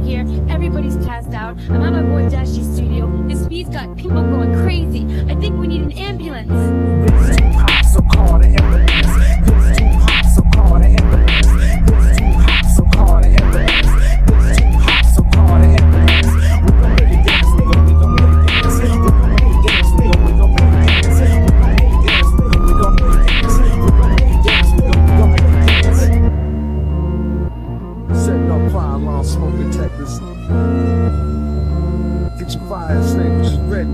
here, everybody's passed out. I'm at my boy Dashie's studio. This beat's got people going crazy. I think we need an ambulance. It's too hot, so call the ambulance. It's too hot, so call the ambulance. It's too hot, so call the ambulance. It's too hot, so call the ambulance. We gon' make it dance, nigga. We gon' make it dance. We gon' make it dance, nigga. We gon' make it dance. We gon' make it dance, nigga. We gon' make it dance. We gon' make it dance, nigga. We gon' make it dance. Setting up fire alarm smoke detectors. Get your fire extinguishers ready.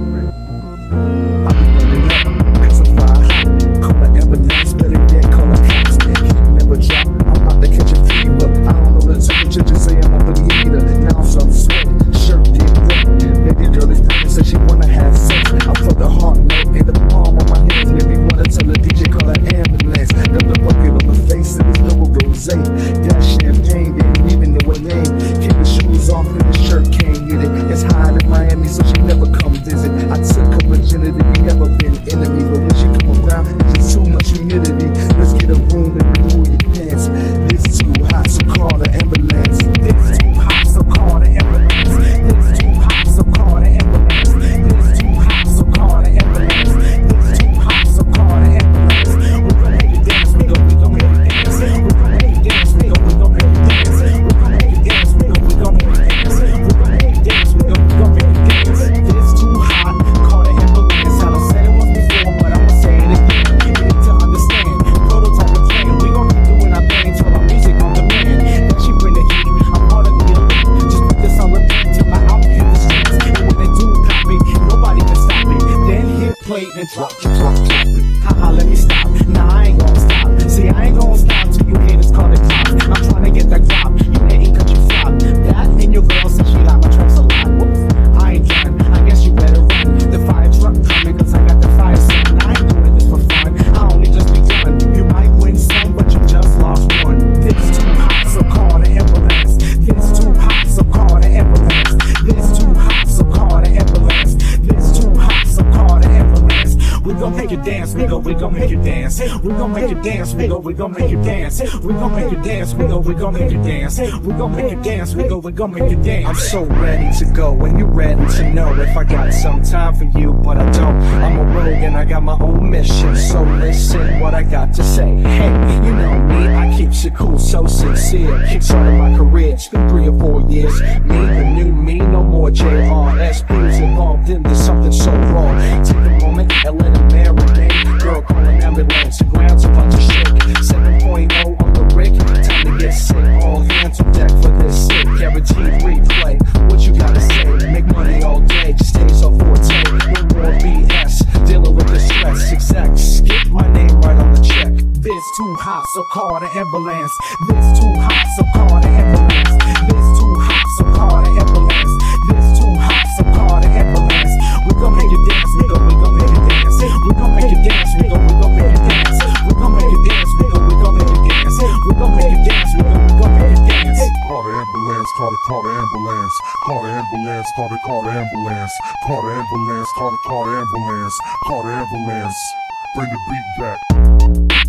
Got champagne, didn't even know her name. Keep the shoes off and the shirt can't get it. It's hot in Miami, so she never come visit. I took her virginity, we never been enemies, but when she come around, it's just too much humidity. Let's get a room and remove your pants. It's too hot, so call the ambulance. It's too hot, so call the ambulance. It's too hot, so call the ambulance. It's too hot, so call the ambulance. It's too hot, so call the ambulance. We gon' make it dance, we gon' make it dance. We gon' make it dance, we gon' make it dance. We gon' make it dance, we gon' make it dance. We gon' make it dance, we gon' make it dance. It's too hot, call the ambulance. I done said it once before, but I'ma say it again. You need to understand, prototype and plan. We gon' keep doing our thing till our music on demand. Then she bring the heat, I'm part of the elite. Just put this on repeat till my album hit the streets. And when they do copy, nobody can stop it. Then hit play and drop it. Haha, let me stop. Nah, I ain't gon' stop. See, I ain't gon' stop till you haters call it top. I'm trying to get that drop. You hating 'cause you flop. That and your girl said she got my tracks a lot. Whoops, I ain't done. I guess you better run. The fire truck coming 'cause I got the fire sun. I ain't doing this for fun. I only just begun. You might win some, but you just lost one. It's too hot, so call the ambulance. It's too hot, so call the ambulance. It's too hot, so call the ambulance. It's too hot, so call the ambulance. We gon' make it dance, we gon' make it dance. We gon' make it dance, we gon' make it dance. We gon' make it dance, we gon' make it dance. We gon' make it dance, we gon' make it dance. I'm so ready to go when you're ready to know if I got some time for you, but I don't. I'm a rogue and I got my own mission, so listen what I got to say. Hey, you know me, I keep shit cool, so sincere. Kickstarted my career, it's been 3 or 4 years. Me, the new me, no more JRS. Who's involved in this, something so wrong. Take a moment and let it marinate. Girl, call an ambulance, the ground's about to shake. 7.0 on the rig, time to get sick. All hands on deck for this sick, guaranteed replay. What you gotta say, make money all day, just stays off forte. No more BS, dealing with the stress. Exact, skip my name right on the check. This too hot, so call the ambulance. This too hot, so call the ambulance. This too hot, so call the ambulance. This too hot, so call the ambulance. We gon' make it dance, nigga. We gon' make it dance. We gon' make it dance, nigga. We gon' make it dance. We gon' make it dance, nigga. We gon' make it dance. We gon' make it dance, nigga. We gon' make it dance. Call the ambulance, call the ambulance. Call the ambulance, call the ambulance. Call the ambulance, call the ambulance. Call the ambulance. Bring the beat back.